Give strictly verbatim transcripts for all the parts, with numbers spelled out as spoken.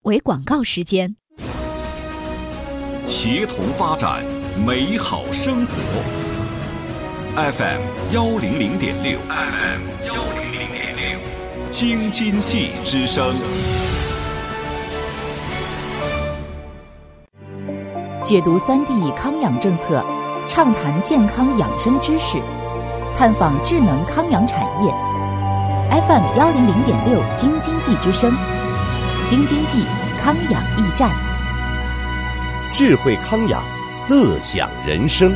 为广告时间。 协同发展，美好生活。F M 幺零零点六 ，F M 幺零零点六，京津冀之声。 解读三 D 康养政策，畅谈健康养生知识，探访智能康养产业。F M 幺零零点六，京津冀之声，京津冀康养驿站。 智慧康养，乐享人生。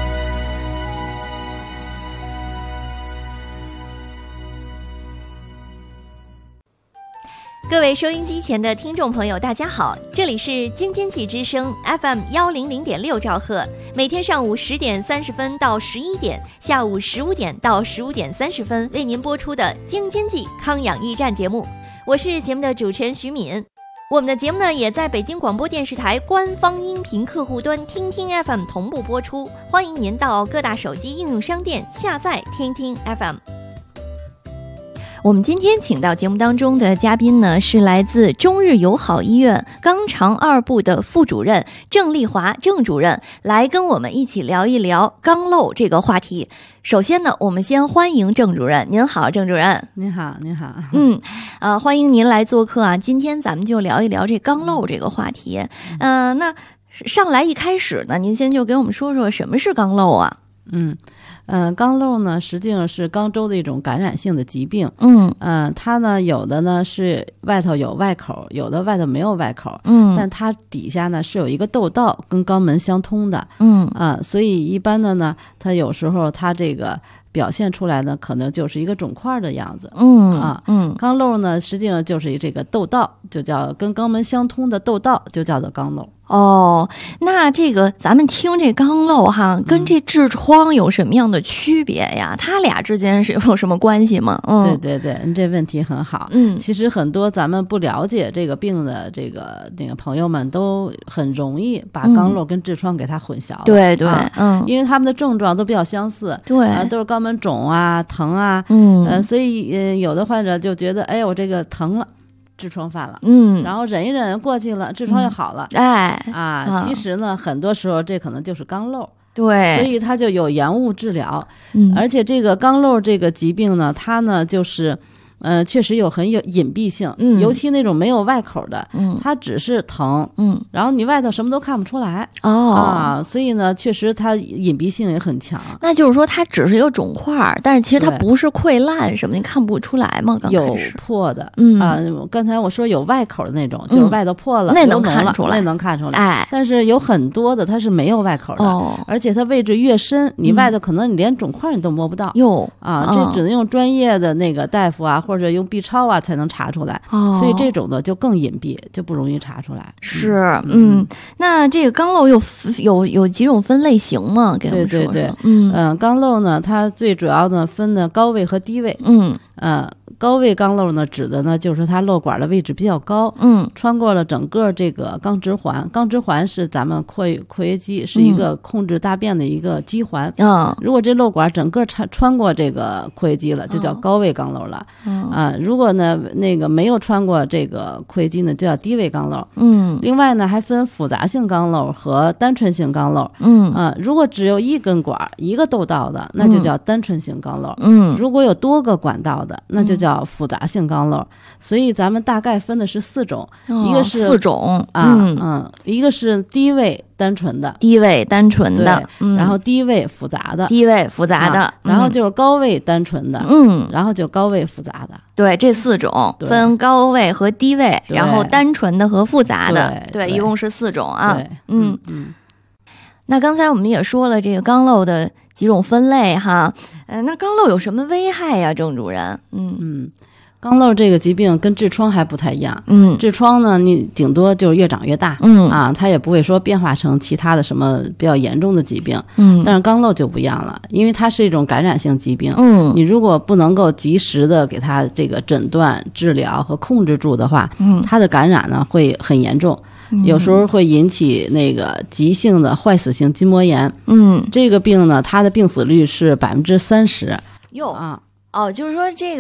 各位收音机前的听众朋友，大家好，这里是京津冀之声 F M 幺零零点六兆赫，每天上午十点三十分到十一点，下午十五点到十五点三十分为您播出的京津冀康养驿站节目，我是节目的主持人徐敏。我们的节目呢，也在北京广播电视台官方音频客户端听听 F M 同步播出，欢迎您到各大手机应用商店下载听听 F M。我们今天请到节目当中的嘉宾呢，是来自中日友好医院肛肠二部的副主任郑丽华郑主任，来跟我们一起聊一聊肛瘘这个话题。首先呢，我们先欢迎郑主任。您好，郑主任。 您好，您好。 嗯，呃，欢迎您来做客啊。今天咱们就聊一聊这肛瘘这个话题。嗯、呃，那上来一开始呢，您先就给我们说说什么是肛瘘啊？ 嗯。嗯、呃，肛瘘呢，实际上是肛周的一种感染性的疾病。 嗯， 嗯、呃，它呢，有的呢是外头有外口，有的外头没有外口。 嗯， 但它底下呢是有一个窦道跟肛门相通的。 嗯啊、呃，所以一般的呢，它有时候它这个表现出来呢，可能就是一个肿块的样子。 嗯啊， 嗯， 肛瘘呢，实际上就是这个窦道，就叫跟肛门相通的窦道，就叫做肛瘘。 哦，那这个咱们听这肛瘘哈，跟这痔疮有什么样的区别呀？它俩之间是有什么关系吗？嗯， 对对对，你这问题很好。 嗯， 其实很多咱们不了解这个病的这个那个朋友们都很容易把肛瘘跟痔疮给它混淆了。 嗯、对对， 啊、 嗯， 因为他们的症状都比较相似， 对， 啊、都是肛门肿啊、疼啊， 嗯， 呃，所以呃，有的患者就觉得，哎，我这个疼了。痔疮犯了， 嗯， 然后忍一忍过去了，痔疮又好了， 嗯、哎啊， 啊其实呢，很多时候这可能就是肛瘘， 对， 所以它就有延误治疗， 嗯， 而且这个肛瘘这个疾病呢，它呢就是，呃，确实有很有隐蔽性， 嗯， 尤其那种没有外口的， 嗯， 它只是疼， 嗯， 然后你外头什么都看不出来， 哦啊，所以呢，确实它隐蔽性也很强。 那就是说，它只是一个肿块，但是其实它不是溃烂什么，你看不出来吗？刚开有始破的， 嗯啊，刚才我说有外口的那种，就是外头破了， 嗯、那能看出来， 那能看出来， 哎， 但是有很多的它是没有外口的， 哦， 而且它位置越深，你外头可能你连肿块你都摸不到， 哟、 嗯、啊，这只能用专业的那个大夫啊，或者用 B 超啊才能查出来， 哦， 所以这种的就更隐蔽，就不容易查出来。 是，嗯，嗯那这个肛瘘有有有几种分类型吗？给我们说说。 对对对， 嗯嗯、呃，肛瘘呢，它最主要的分的高位和低位， 嗯， 呃。高位肛瘘呢，指的呢就是它瘘管的位置比较高， 嗯， 穿过了整个这个肛直环。肛直环是咱们括括约肌，是一个控制大便的一个肌环。 嗯， 如果这瘘管整个穿穿过这个括约肌了，就叫高位肛瘘了。 嗯啊，如果呢那个没有穿过这个括约肌呢，就叫低位肛瘘。 嗯， 另外呢还分复杂性肛瘘和单纯性肛瘘。 嗯啊，如果只有一根管一个窦道的，那就叫单纯性肛瘘。 嗯， 如果有多个管道的，那就叫复杂性肛瘘。所以咱们大概分的是四种， 哦、 一个是四种啊， 嗯嗯，一个是低位单纯的， 低位单纯的， 嗯、然后低位复杂的， 低位复杂的， 啊、然后就是高位单纯的， 嗯， 然后就高位复杂的。 对，这四种分高位和低位，然后单纯的和复杂的， 对， 对，一共是四种啊。 对， 嗯嗯。 那刚才我们也说了这个肛瘘的几种分类哈，呃，那肛瘘有什么危害呀，郑主任？嗯嗯。肛瘘这个疾病跟痔疮还不太一样， 嗯， 痔疮呢，你顶多就是越长越大， 嗯啊，它也不会说变化成其他的什么比较严重的疾病， 嗯， 但是肛瘘就不一样了，因为它是一种感染性疾病， 嗯， 你如果不能够及时的给它这个诊断、治疗和控制住的话， 嗯， 它的感染呢会很严重， 嗯、 有时候会引起那个急性的坏死性筋膜炎， 嗯， 这个病呢，它的病死率是百分之三十， 哟啊。 哦，就是说这个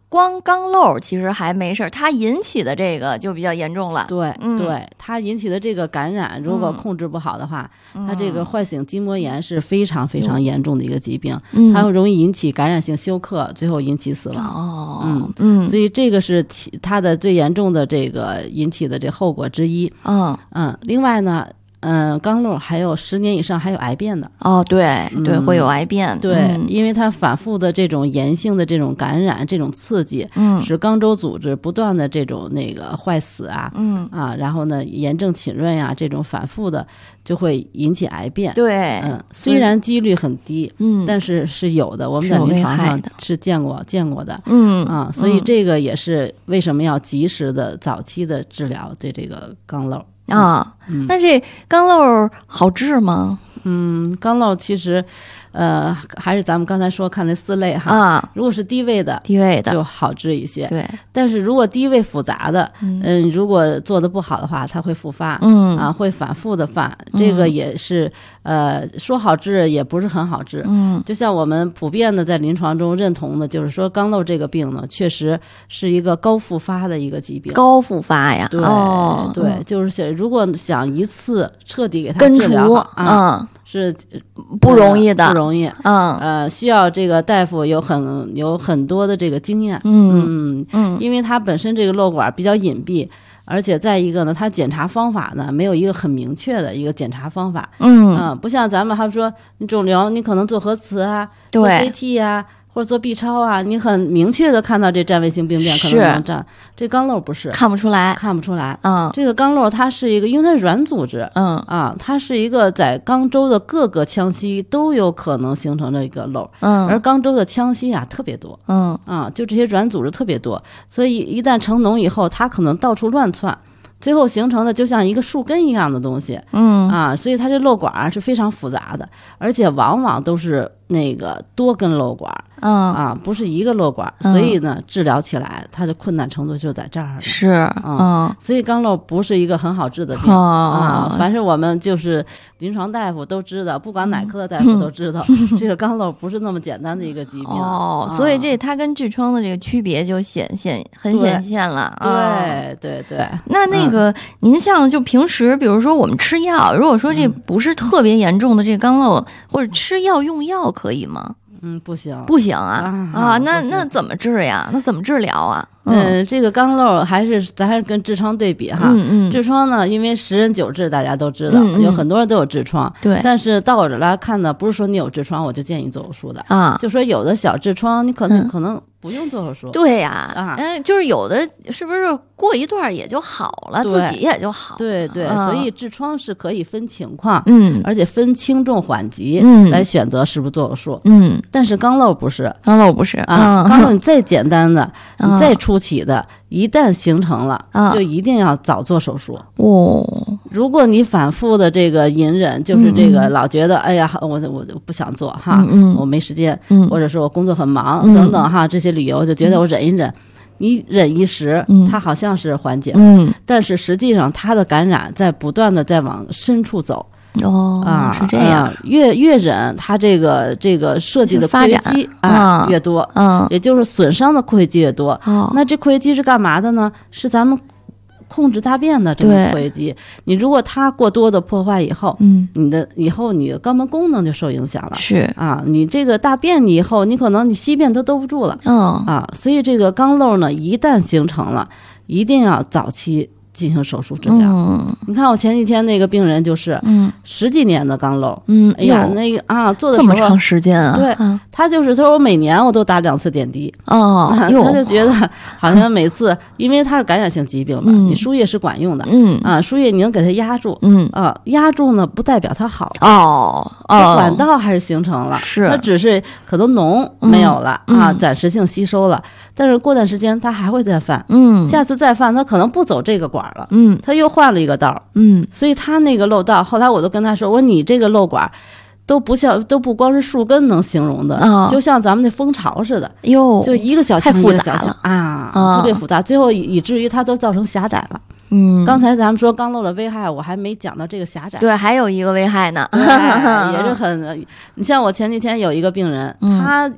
光肛瘘其实还没事儿，它引起的这个就比较严重了。 对、 嗯、 对，它引起的这个感染，如果控制不好的话，嗯、它这个坏死性筋膜炎是非常非常严重的一个疾病，嗯、它会容易引起感染性休克，最后引起死亡。 哦， 嗯嗯， 所以这个是其它的最严重的这个引起的这后果之一。 嗯嗯，另外呢。嗯，肛瘘还有十年以上还有癌变的哦，对对、嗯，会有癌变， 对、嗯，因为它反复的这种炎性的这种感染、这种刺激，嗯，使肛周组织不断的这种那个坏死啊，嗯啊，然后呢炎症侵润呀、啊，这种反复的就会引起癌变， 对， 嗯，虽然几率很低，嗯，但是是有的，我们在临床上是见过见过的，嗯啊，所以这个也是为什么要及时的早期的治疗对这个肛瘘。 啊、嗯，那这肛瘘好治吗？ 嗯，肛瘘其实，呃，还是咱们刚才说看那四类哈。 啊， 如果是低位的， 低位的就好治一些。 对，但是如果低位复杂的，嗯，嗯如果做的不好的话，它会复发， 嗯啊，会反复的犯。嗯、这个也是，呃，说好治也不是很好治。嗯，就像我们普遍的在临床中认同的，就是说肛瘘这个病呢，确实是一个高复发的一个疾病。 高复发呀？ 对、 哦、 对，就是如果想一次彻底给它根治疗除啊。嗯是不容易的， 呃、不容易。 嗯， 呃，需要这个大夫有很有很多的这个经验。 嗯嗯嗯，因为它本身这个瘘管比较隐蔽，而且再一个呢，它检查方法呢没有一个很明确的一个检查方法。 嗯嗯，不像咱们还说你肿瘤，你可能做核磁啊，做 C T 啊。或者做 B 超啊，你很明确的看到这占位性病变可能能占，这肛瘘不是看不出来， 看不出来。 嗯， 这个肛瘘它是一个，因为它是软组织， 嗯啊，它是一个在肛周的各个腔隙都有可能形成的一个瘘， 嗯， 而肛周的腔隙啊特别多， 嗯啊，就这些软组织特别多，所以一旦成脓以后，它可能到处乱窜。最后形成的就像一个树根一样的东西， 嗯啊，所以它这瘘管是非常复杂的，而且往往都是那个多根瘘管， 嗯啊，不是一个瘘管， 嗯、 所以呢，治疗起来它的困难程度就在这儿。 是， 嗯，所以肛瘘不是一个很好治的病、 嗯、 啊，凡是我们就是临床大夫都知道，不管哪科的大夫都知道，嗯、这个肛瘘不是那么简单的一个疾病。 哦，所以这它跟痔疮的这个区别就显现很显现了。 对、 哦、 对对。 那那个、嗯、您像就平时，比如说我们吃药，如果说这不是特别严重的这个肛瘘，嗯、或者吃药用药可以吗？ 嗯，不行， 不行啊啊！啊那那怎么治呀？那怎么治疗啊？ 嗯，这个肛瘘还是咱还是跟痔疮对比哈。 嗯嗯， 痔疮呢，因为十人九痔，大家都知道， 嗯嗯有很多人都有痔疮。 对， 但是到我这来看呢，不是说你有痔疮我就建议做手术的啊， 就说有的小痔疮你可能、 嗯、 可能不用做手术。 对呀， 啊， 嗯，就是有的是不是过一段也就好了，自己也就好。 对对， 啊、 所以痔疮是可以分情况， 嗯， 而且分轻重缓急， 嗯， 来选择是不是做手术。 嗯， 但是肛瘘不是， 肛瘘不是啊， 嗯、 肛瘘你再简单的， 嗯、 你再初期的。一旦形成了， 啊、 就一定要早做手术哦。 如果你反复的这个隐忍，就是这个老觉得，嗯、哎呀，我我不想做哈， 嗯嗯、 我没时间， 嗯、 或者说我工作很忙、 嗯、 等等哈，这些理由就觉得我忍一忍。嗯、你忍一时， 嗯、 它好像是缓解， 嗯， 但是实际上它的感染在不断的在往深处走。 哦啊， 是这样， 啊、越越忍，它这个这个设计的括约肌啊、嗯、越多， 嗯， 也就是损伤的括约肌越多。 哦， 那这括约肌是干嘛的呢？是咱们控制大便的这个括约肌。你如果它过多的破坏以后， 嗯， 你的以后你的肛门功能就受影响了。 是啊，你这个大便你以后你可能你稀便都兜不住了。 嗯啊，所以这个肛瘘呢，一旦形成了，一定要早期进行手术治疗。 嗯， 你看我前几天那个病人就是， 嗯， 十几年的肛瘘， 嗯， 哎呀，那个啊，做的这么长时间啊， 对，嗯、他就是他说我每年我都打两次点滴， 哦， 他就觉得好像每次，因为他是感染性疾病嘛， 嗯、 你输液是管用的， 嗯啊，输液你能给他压住， 嗯啊，压住呢不代表它好， 哦， 哦，管道还是形成了， 是， 它只是可能脓没有了、 嗯、 啊，暂时性吸收了，但是过段时间它还会再犯， 嗯， 下次再犯它可能不走这个管了， 嗯， 他又换了一个道， 嗯， 所以他那个漏道，后来我都跟他说，我说你这个漏管都不像，都不光是树根能形容的， 哦、 就像咱们那蜂巢似的， 哟， 就一个小太复杂了啊、 哦， 特别复杂，最后以以至于它都造成狭窄了。 嗯， 刚才咱们说肛瘘的危害，我还没讲到这个狭窄。 对，还有一个危害呢， 对也是很，你像我前几天有一个病人， 嗯、 他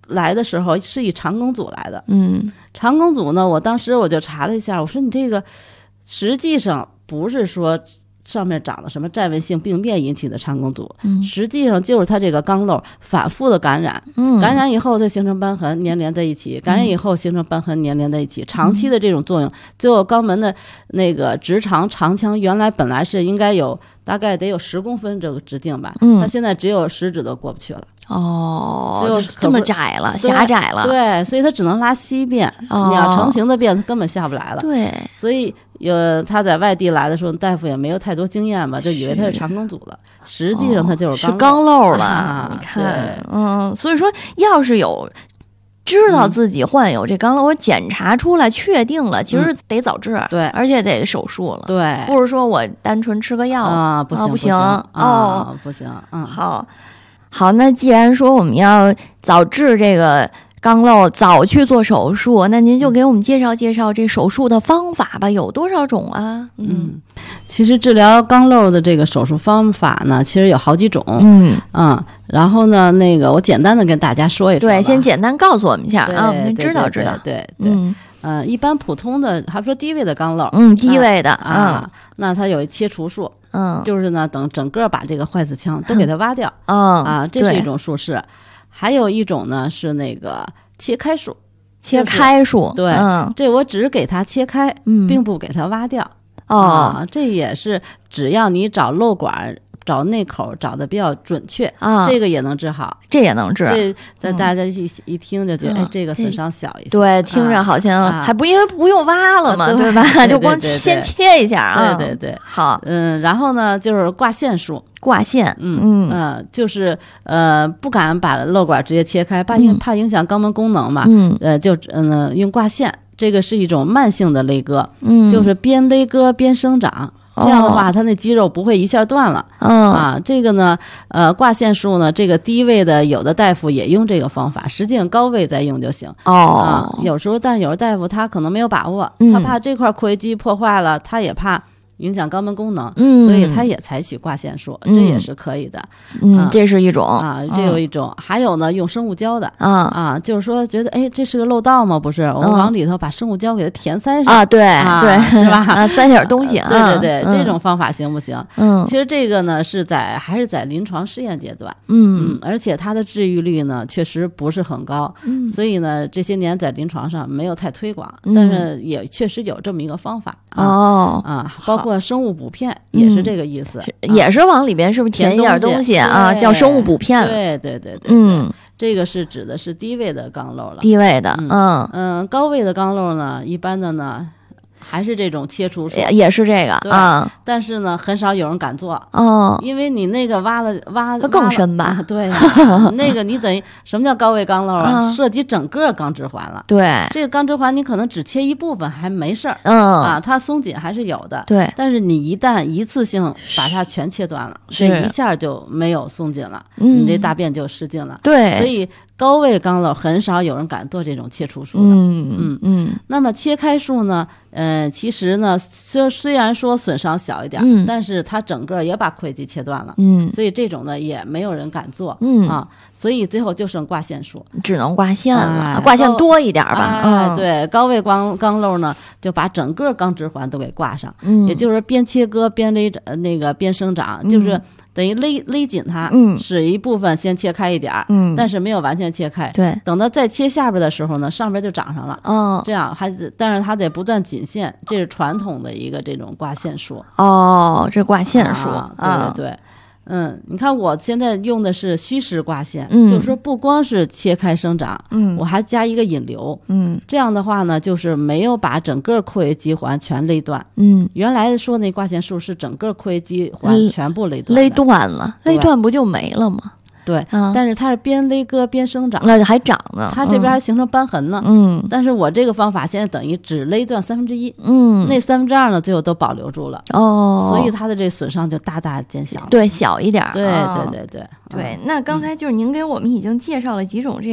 来的时候是以肠梗阻来的。 嗯， 肠梗阻呢，我当时我就查了一下，我说你这个实际上不是说上面长了什么占位性病变引起的肠梗阻， 嗯， 实际上就是它这个肛瘘反复的感染， 嗯， 感染以后它形成瘢痕粘连在一起，感染以后形成瘢痕粘连在一起，嗯，长期的这种作用，最后肛门的那个直肠长腔原来本来是应该有大概得有十公分这个直径吧，嗯，它现在只有十指都过不去了。 哦， 就这么窄了，狭窄了， 对，所以它只能拉稀便， 哦， 你要成型的便，它根本下不来了。 对， 所以有他在外地来的时候，大夫也没有太多经验嘛，就以为他是肠梗阻了，实际上他就是肛是肛瘘了。 啊， 你看，嗯，所以说要是有知道自己患有这肛瘘，我检查出来确定了，其实得早治， 对， 而且得手术了， 对， 不是说我单纯吃个药啊，不行不行哦，不行，嗯， 好。好，那既然说我们要早治这个肛瘘，早去做手术，那您就给我们介绍介绍这手术的方法吧，有多少种啊？ 嗯，嗯其实治疗肛瘘的这个手术方法呢，其实有好几种。 嗯啊、嗯，然后呢，那个我简单的跟大家说一说。 对，先简单告诉我们一下啊，我们先知道知道。 对对 对, 对, 对。嗯。呃，一般普通的，还说低位的肛瘘， 嗯，低位的啊，啊那它有切除术， 嗯， 就是呢，等整个把这个坏死腔都给它挖掉， 嗯啊，这是一种术式。还有一种呢是那个切开术， 切开术， 对， 嗯， 这我只给它切开， 嗯， 并不给它挖掉， 哦， 啊，这也是只要你找漏管。找内口找的比较准确啊， 这个也能治好， 这也能治。 这在大家一、嗯、一听就觉得， 嗯、 哎，这个损伤小一些。 对，听着好像还不、啊、因为不用挖了嘛， 啊、 对, 对吧？ 对对对就光先切一下啊。 对对对， 好， 嗯，然后呢就是挂线术， 挂线， 嗯嗯、呃，就是呃不敢把漏管直接切开，怕影、嗯、怕影响肛门功能嘛， 嗯， 呃就嗯、呃、用挂线，这个是一种慢性的勒割， 嗯， 就是边勒割边生长。这样的话，它那肌肉不会一下断了。 嗯啊，这个呢，呃，挂线术呢，这个低位的有的大夫也用这个方法，实际上高位再用就行。 哦， 啊，有时候，但是有的大夫他可能没有把握， 嗯、 他怕这块括约肌破坏了，他也怕影响肛门功能， 嗯， 所以他也采取挂线术， 嗯、 这也是可以的。 嗯， 啊、 这是一种啊，这有一种，嗯、还有呢，用生物胶的啊啊，就是说觉得哎，这是个漏道吗？不是，我们往里头把生物胶给它填塞上啊，对啊对， 是吧？ 啊，塞点东西， 啊、对对对， 嗯、 这种方法行不行？ 嗯， 其实这个呢是在还是在临床试验阶段， 嗯嗯，而且它的治愈率呢确实不是很高， 嗯， 所以呢这些年在临床上没有太推广， 嗯、 但是也确实有这么一个方法啊、 哦啊，包括生物补片。也是这个意思， 嗯、也是往里边是不是填一点东西啊？叫生物补片。 对对对对， 嗯， 这个是指的是低位的肛瘘了。 低位的， 嗯嗯，高位的肛瘘呢，一般的呢还是这种切除术， 也是这个啊。 但是呢，很少有人敢做， 哦， 因为你那个挖了挖， 它更深吧？ 啊、对、啊，那个你等于什么叫高位肛瘘啊？ 啊涉及整个肛直环了。 对， 这个肛直环你可能只切一部分还没事儿， 嗯啊，它松紧还是有的。 对， 但是你一旦一次性把它全切断了，这一下就没有松紧了， 嗯、 你这大便就失禁了。 对， 所以高位肛瘘很少有人敢做这种切除术的。 嗯嗯嗯。 那么切开术呢？呃，其实呢，虽虽然说损伤小一点， 嗯， 但是它整个也把括约肌切断了， 嗯， 所以这种呢也没有人敢做， 嗯啊，所以最后就剩挂线术， 只能挂线了， 哎、 挂线多一点吧， 哎、 嗯， 对，高位肛肛瘘呢就把整个肛直环都给挂上， 嗯， 也就是边切割边勒呃那个边生长， 嗯、 就是等于勒勒紧它， 嗯， 使一部分先切开一点， 嗯， 但是没有完全切开， 对， 等到再切下边的时候呢，上边就长上了， 哦， 这样还但是它得不断紧线，这是传统的一个这种挂线术。 哦，这挂线术， 啊、 啊、 对对对。嗯，你看我现在用的是虚实挂线， 嗯， 就是说不光是切开生长， 嗯， 我还加一个引流， 嗯， 这样的话呢，就是没有把整个括约肌环全勒断， 嗯， 原来说那挂线术是整个括约肌环全部勒断， 勒断了，勒断不就没了吗？ 对、啊，但是它是边勒割边生长， 那还长呢， 它这边还形成瘢痕呢。 嗯， 但是我这个方法现在等于只勒断三分之一， 嗯， 那三分之二呢，最后都保留住了。 哦， 所以它的这损伤就大大减小， 对，小一点。 对、哦、对对对对。那刚才就是您给我们已经介绍了几种这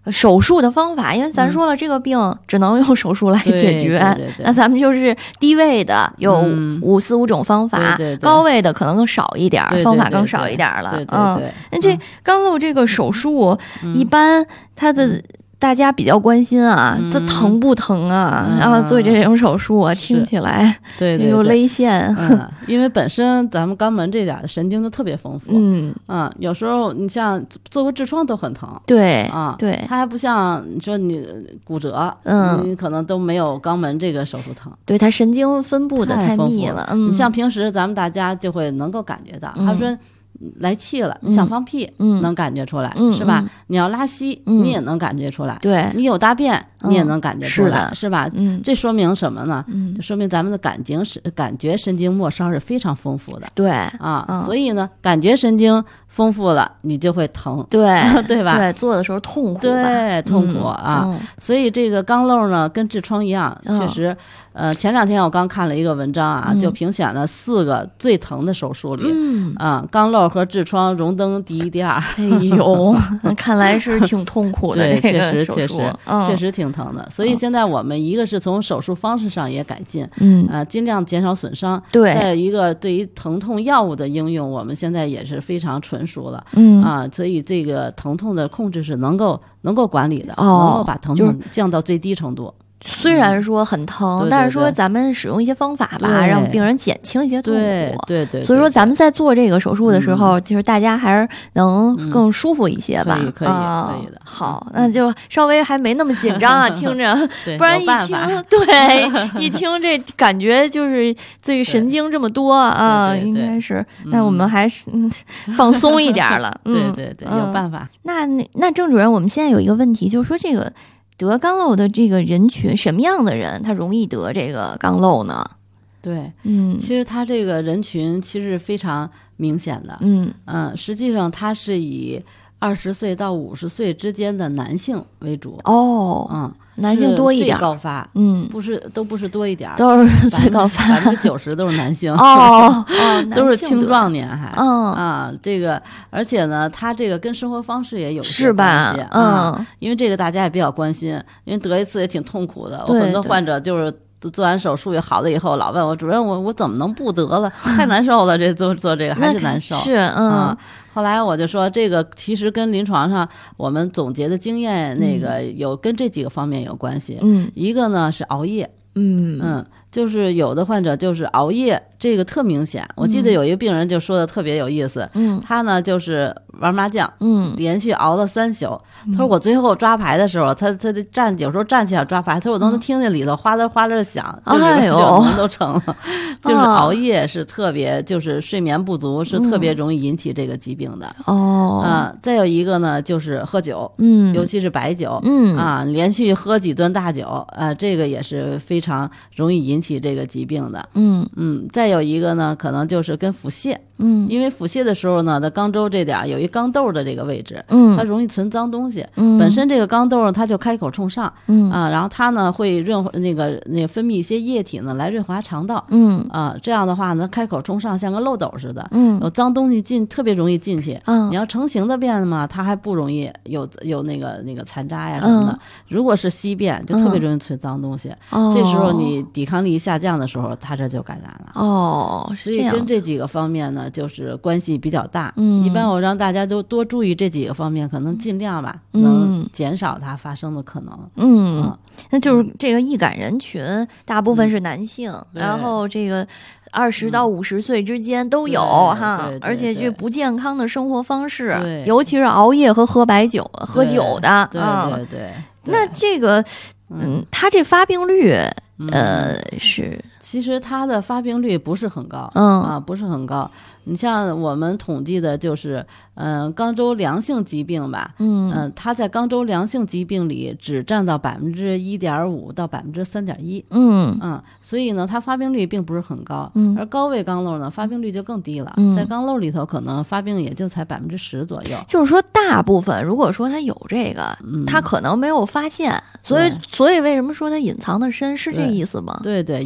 手术的方法，因为咱说了，这个病只能用手术来解决， 对对对对， 那咱们就是低位的有五四五种方法， 嗯、对对对， 高位的可能更少一点， 对对对对， 方法更少一点了。 对对对，嗯， 那这肛瘘这个手术，嗯、一般它的。嗯大家比较关心啊，这、嗯、疼不疼啊？嗯、然后做这种手术啊，听起来对对又勒线、 嗯，因为本身咱们肛门这点的神经就特别丰富， 嗯嗯，有时候你像做过痔疮都很疼， 对啊， 对， 它还不像你说你骨折， 嗯， 你可能都没有肛门这个手术疼， 对，它神经分布的太密了，嗯， 你像平时咱们大家就会能够感觉到，他、嗯、说。来气了， 嗯、 想放屁， 嗯， 能感觉出来， 嗯、 是吧？ 嗯、 你要拉稀， 嗯、 你也能感觉出来。 对， 你有大便， 嗯、 你也能感觉出来， 是, 是吧？ 嗯， 这说明什么呢？ 嗯， 就说明咱们的感情是感觉神经末梢是非常丰富的。 对啊、 嗯， 所以呢，感觉神经丰富了，你就会疼， 对对吧？ 对，做的时候痛苦， 对，痛苦、 嗯、 啊、 嗯。 所以这个肛瘘呢，跟痔疮一样， 嗯、 确实。呃，前两天我刚看了一个文章啊， 嗯、 就评选了四个最疼的手术里， 嗯啊，肛瘘和痔疮荣登第一、第二。 哎呦，看来是挺痛苦的， 对， 这个确实确实、 嗯、 确实挺疼的。所以现在我们一个是从手术方式上也改进， 嗯， 呃，尽量减少损伤。 对， 再有一个对于疼痛药物的应用，我们现在也是非常纯熟了， 嗯啊，所以这个疼痛的控制是能够能够管理的， 哦、 能够把疼痛降到最低程度。 虽然说很疼、 嗯、 但是说咱们使用一些方法吧，让病人减轻一些痛苦。 对对 对, 对。 所以说咱们在做这个手术的时候，其实、嗯、大家还是能更舒服一些吧。 嗯、可以可以、 啊、 可以的。 好，那就稍微还没那么紧张啊，听着，不然一听对一听这感觉就是自己神经这么多啊， 对对对应该是。 嗯、 那我们还是、嗯、放松一点了。 嗯、对对对，有办法。 嗯、那那郑主任，我们现在有一个问题，就是说这个。得肛瘘的这个人群，什么样的人他容易得这个肛瘘呢？ 对， 嗯， 其实他这个人群其实非常明显的， 嗯嗯，实际上他是以二十岁到五十岁之间的男性为主。 哦， 嗯， 男性多一点， 最高发， 嗯， 不是都不是多一点， 都是最高发， 百分之九十都是男性。 哦哦， 都是青壮年还， 嗯啊，这个而且呢，他这个跟生活方式也有是吧？嗯、 啊，因为这个大家也比较关心，因为得一次也挺痛苦的。我很多患者就是做完手术也好了以后，老问我主任，我我怎么能不得了？太难受了，这做做这个还是难受。 是嗯、 啊。后来我就说，这个其实跟临床上我们总结的经验，那个有跟这几个方面有关系。 嗯， 一个呢是熬夜。 嗯嗯，就是有的患者就是熬夜，这个特明显。我记得有一个病人就说的特别有意思， 嗯， 他呢就是玩麻将， 嗯， 连续熬了三宿。他说我最后抓牌的时候，他他得站，有时候站起来抓牌，他说我都能听见里头哗啦哗啦响，就里边就门都成了。就是熬夜是特别，就是睡眠不足是特别容易引起这个疾病的。 哦， 啊，再有一个呢就是喝酒， 嗯， 尤其是白酒， 嗯啊，连续喝几顿大酒，啊，这个也是非常。非常容易引起这个疾病的， 嗯嗯，再有一个呢，可能就是跟腹泻， 嗯， 因为腹泻的时候呢，在肛周这点有一肛窦的这个位置， 嗯， 它容易存脏东西， 嗯， 本身这个肛窦它就开口冲上， 嗯啊，然后它呢会润那个那个分泌一些液体呢来润滑肠道， 嗯啊，这样的话呢，开口冲上像个漏斗似的， 嗯， 有脏东西进特别容易进去， 嗯， 你要成型的便嘛，它还不容易有有那个那个残渣呀什么的， 嗯、 如果是稀便，就特别容易存脏东西， 哦， 这时候你抵抗力下降的时候，它这就感染了。 哦， 所以跟这几个方面呢，就是关系比较大。 嗯， 一般我让大家都多注意这几个方面，可能尽量吧， 嗯、 能减少它发生的可能。 嗯， 嗯那就是这个易感人群，大部分是男性， 嗯、 然后这个二十到五十岁之间都有、 嗯、 哈， 对对对对， 而且这不健康的生活方式， 对， 尤其是熬夜和喝白酒、喝酒的， 对啊， 对 对, 对。 那这个，嗯，它这发病率，呃， 嗯、 是。 其实它的发病率不是很高， 嗯啊，不是很高。你像我们统计的就是，嗯、呃，肛周良性疾病吧， 嗯嗯、呃，它在肛周良性疾病里只占到百分之一点五到百分之三点一， 嗯嗯，所以呢，它发病率并不是很高， 嗯， 而高位肛瘘呢，发病率就更低了， 嗯、 在肛瘘里头可能发病也就才百分之十左右。 就是说，大部分如果说他有这个， 嗯、 他可能没有发现，所以所以为什么说他隐藏的深，是这意思吗？ 对对，尤其是高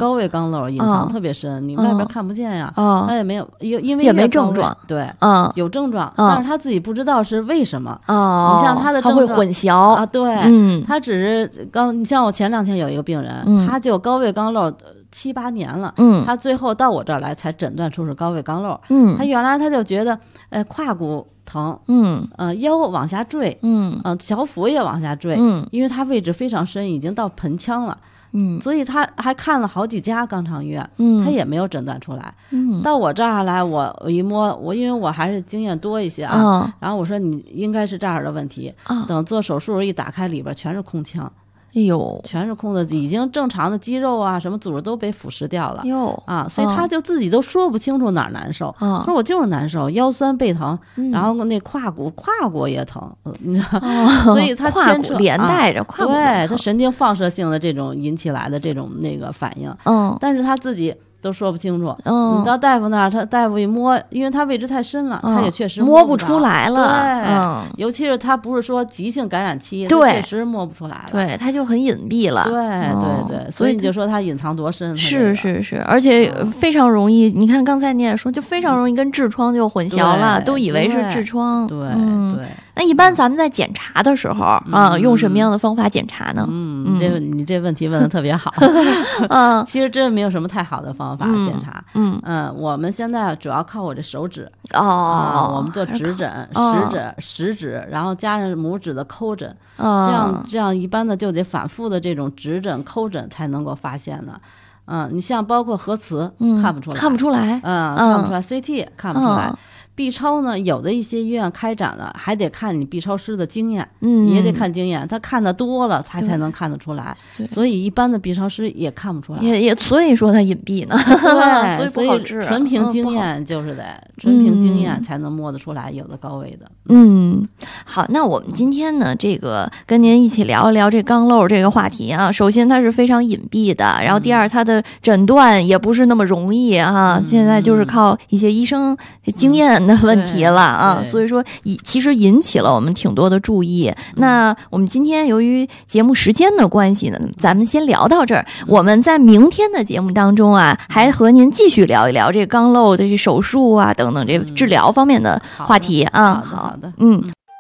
高位肛瘘隐藏特别深，嗯、你外边看不见呀， 嗯、 他也没有，因为也没症状， 对， 嗯， 有症状， 嗯、 但是他自己不知道是为什么。 哦， 你像他的症状他会混淆啊，对， 嗯， 他只是刚，你像我前两天有一个病人， 嗯、 他就高位肛瘘七八年了， 嗯， 他最后到我这儿来才诊断出是高位肛瘘， 嗯， 他原来他就觉得，呃，胯骨疼， 嗯， 呃，腰往下坠， 嗯， 呃，小腹也往下坠， 嗯， 因为他位置非常深，已经到盆腔了。 嗯， 所以他还看了好几家肛肠医院， 嗯， 他也没有诊断出来。 嗯， 到我这儿来，我我一摸，我因为我还是经验多一些啊， 哦、 然后我说你应该是这儿的问题。 哦、 等做手术一打开，里边全是空腔。 哎呦， 全是空的，已经正常的肌肉啊，什么组织都被腐蚀掉了。 哟啊，所以他就自己都说不清楚哪儿难受。 哦、 他说我就是难受，腰酸背疼， 嗯、 然后那胯骨胯骨也疼，你知道， 哦、 所以他牵扯连带着胯骨、 啊，对他神经放射性的这种引起来的这种那个反应。 嗯， 但是他自己都说不清楚。 嗯， 你到大夫那儿，他大夫一摸，因为他位置太深了， 嗯、 他也确实摸不出来了。 对， 嗯， 尤其是他不是说急性感染期， 对， 确实摸不出来了。 对，他就很隐蔽了。 对哦、 对对，所以你就说他隐藏多深。 是是是，而且非常容易。嗯、你看刚才你也说，就非常容易跟痔疮就混淆了，都以为是痔疮。 对、 嗯、 对。 那一般咱们在检查的时候、嗯、啊，用什么样的方法检查呢？ 嗯，嗯这你这问题问得特别好。 嗯， 其实真没有什么太好的方法检查。 嗯嗯, 嗯，我们现在主要靠我这手指。 哦、 啊，我们做指诊、 哦、 食指、食指，然后加上拇指的抠诊。 哦、 这样这样一般的就得反复的这种指诊、抠诊才能够发现的。嗯，你像包括核磁、 嗯、 看不出来， 看不出来， 嗯，看不出来 ，C T 也看不出来。 嗯 B 超呢，有的一些医院开展了，还得看你 B 超师的经验， 嗯， 也得看经验，他看的多了，他才能看得出来。所以一般的 B 超师也看不出来， 也也所以说他隐蔽呢， 对， 所以不好治。 纯凭经验就是得、嗯、纯凭经验才能摸得出来有的高位的。 嗯，好，那我们今天呢，这个跟您一起聊一聊这肛瘘这个话题啊。首先它是非常隐蔽的，然后第二它的诊断也不是那么容易啊。嗯、现在就是靠一些医生经验的问题了。啊，所以说引其实引起了我们挺多的注意。那我们今天由于节目时间的关系呢，咱们先聊到这儿。我们在明天的节目当中啊，还和您继续聊一聊这肛瘘的这手术啊等等这治疗方面的话题啊。 好的， 嗯。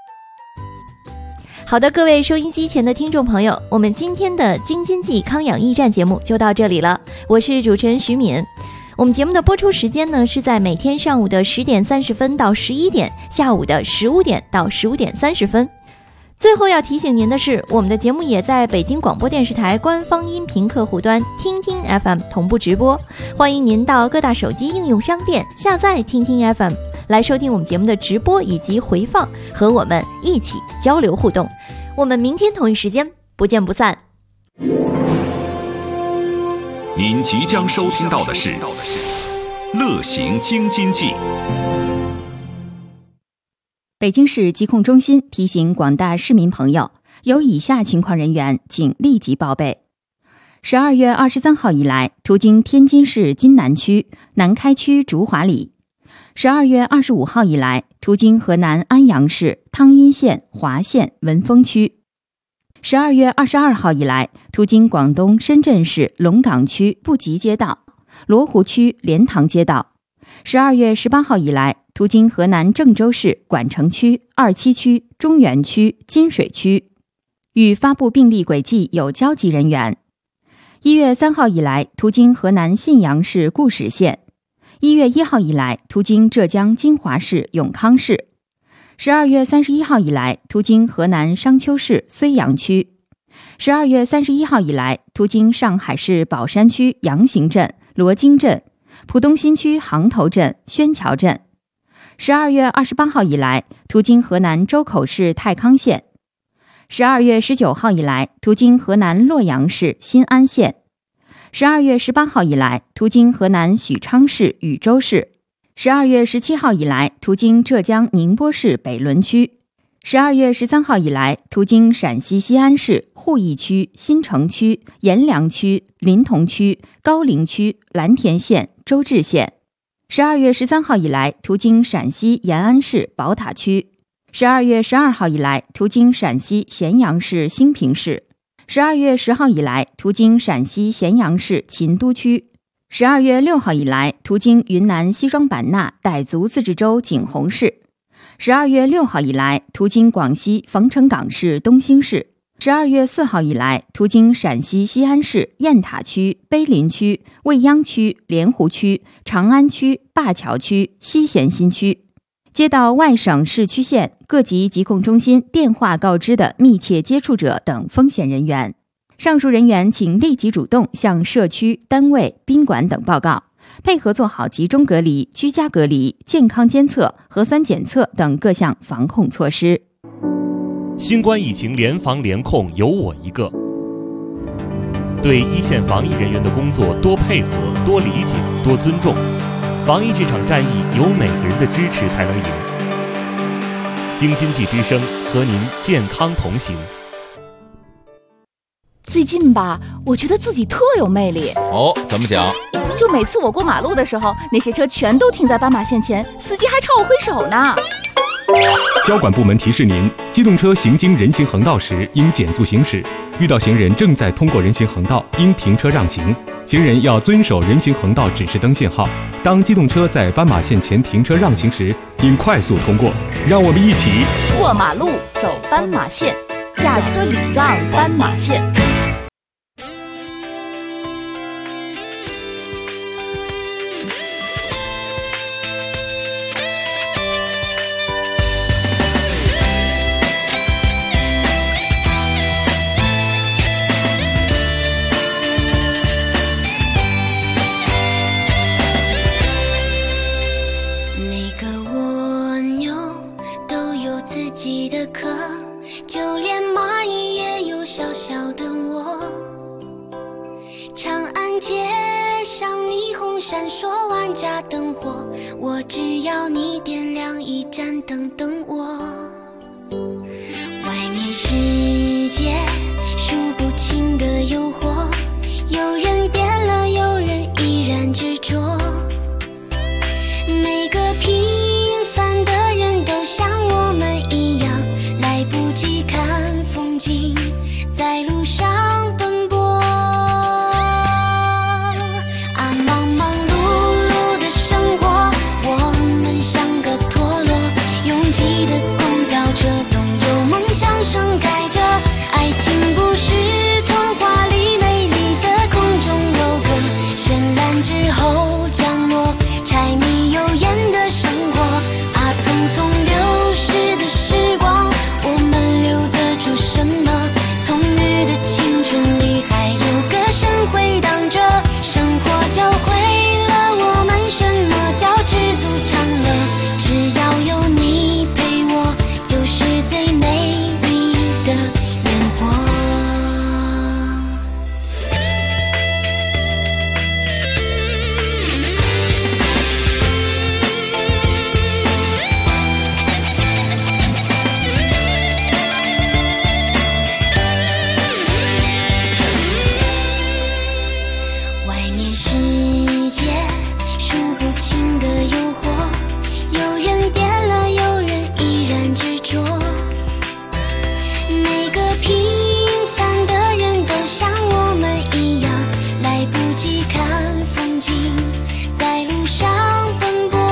好的，各位收音机前的听众朋友，我们今天的京津冀康养驿站节目就到这里了。我是主持人徐敏。我们节目的播出时间呢，是在每天上午的十点三十分到十一点，下午的十五点到十五点三十分。最后要提醒您的是，我们的节目也在北京广播电视台官方音频客户端听听 F M 同步直播，欢迎您到各大手机应用商店下载听听 F M 来收听我们节目的直播以及回放，和我们一起交流互动。我们明天同一时间不见不散。 您即将收听到的是《乐行京津冀》。 北京市疾控中心提醒广大市民朋友，有以下情况人员请立即报备：十二月二十三号以来，途经天津市津南区、南开区竹华里；十二月二十五号以来，途经河南安阳市汤阴县华县文峰区；十二月二十二号以来，途经广东深圳市龙岗区布吉街道、罗湖区莲塘街道；十二月十八号以来，途经河南郑州市管城区、二七区、中原区、金水区，与发布病例轨迹有交集人员；一月三号以来，途经河南信阳市固始县；一月一号以来，途经浙江金华市永康市；十二月三十一号以来，途经河南商丘市睢阳区；十二月三十一号以来，途经上海市宝山区杨行镇、罗京镇、浦东新区杭头镇、宣桥镇；十二月二十八号以来，途经河南周口市太康县；十二月十九号以来，途经河南洛阳市新安县；十二月十八号以来，途经河南许昌市禹州市；十二月十七号以来，途经浙江宁波市北仑区；十二月十三号以来，途经陕西西安市鄠邑区、新城区、阎良区、临潼区、高陵区、蓝田县、周至县；十二月十三号以来，途经陕西延安市宝塔区；十二月十二号以来，途经陕西咸阳市兴平市； 十二月十号以来，途经陕西咸阳市秦都区；十二月六号以来，途经云南西双版纳傣族自治州景洪市；十二月六号以来，途经广西冯城港市东兴市；十二月四号以来，途经陕西西安市雁塔区、碑林区、未央区、莲湖区、长安区、灞桥区、西咸新区。接到外省市区县各级疾控中心电话告知的密切接触者等风险人员，上述人员请立即主动向社区、单位、宾馆等报告，配合做好集中隔离、居家隔离、健康监测、核酸检测等各项防控措施。 新冠疫情联防联控有我一个，对一线防疫人员的工作多配合、多理解、多尊重。防疫这场战役有每个人的支持才能赢。京津冀之声和您健康同行。 最近吧，我觉得自己特有魅力。 哦，怎么讲？ 就每次我过马路的时候，那些车全都停在斑马线前，司机还朝我挥手呢。 交管部门提示您，机动车行经人行横道时应减速行驶，遇到行人正在通过人行横道应停车让行，行人要遵守人行横道指示灯信号。当机动车在斑马线前停车让行时，应快速通过。让我们一起过马路走斑马线，驾车礼让斑马线。 闪烁万家灯火，我只要你点亮一盏灯等我。外面世界数不清的诱惑，有人变了，有人依然执着。每个平凡的人都像我们一样，来不及看风景，在路上奔波。啊，忙忙碌碌的生活，我们像个陀螺，拥挤的公交车，总有梦想盛开着。爱情不是童话里美丽的空中楼阁，绚烂之后降落，柴米油盐的生活。啊，匆匆流逝的时光，我们留得住什么？葱郁的青春里还有歌声回荡着，生活教会了我们什么叫知足常乐。只要有你陪我，就是最美丽的烟火。外面世界数不清的诱惑，有人变了，有人依然执着。每个平凡的人都像我们一样，来不及看风景，在路上奔波。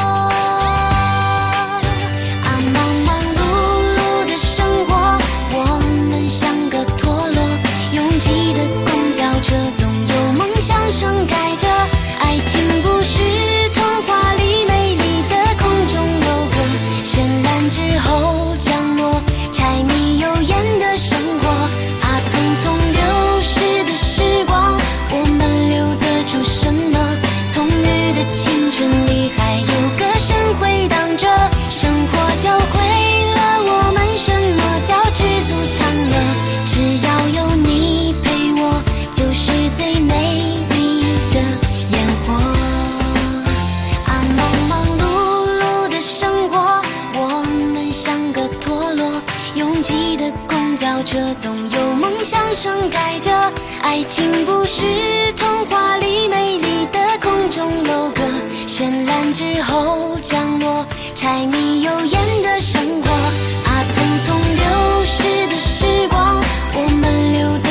啊，忙忙碌碌的生活，我们像个陀螺，拥挤的公交车，总有梦想盛开着。爱情不是童话里美丽的空中楼阁，绚烂之后降落，柴米油盐的生活。啊，匆匆流逝的时光，我们留得住什么？葱郁的青春里还有歌声回荡着，生活教会了我们什么叫知足常乐。只要有你陪我，就是最美丽的烟火。啊，忙忙碌碌的生活，我们像个陀螺，拥挤的公交车，总有梦想盛开着。爱情不是童话里美丽的空中楼阁，绚烂之后降落，柴米油盐的生活。啊，匆匆流逝的时光，我们留得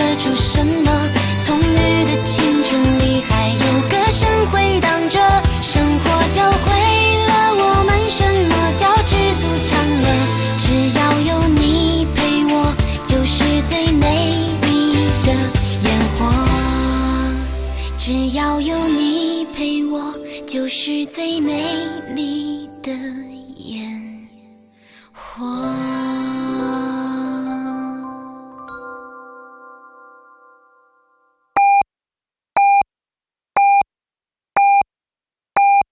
是最美丽的烟火。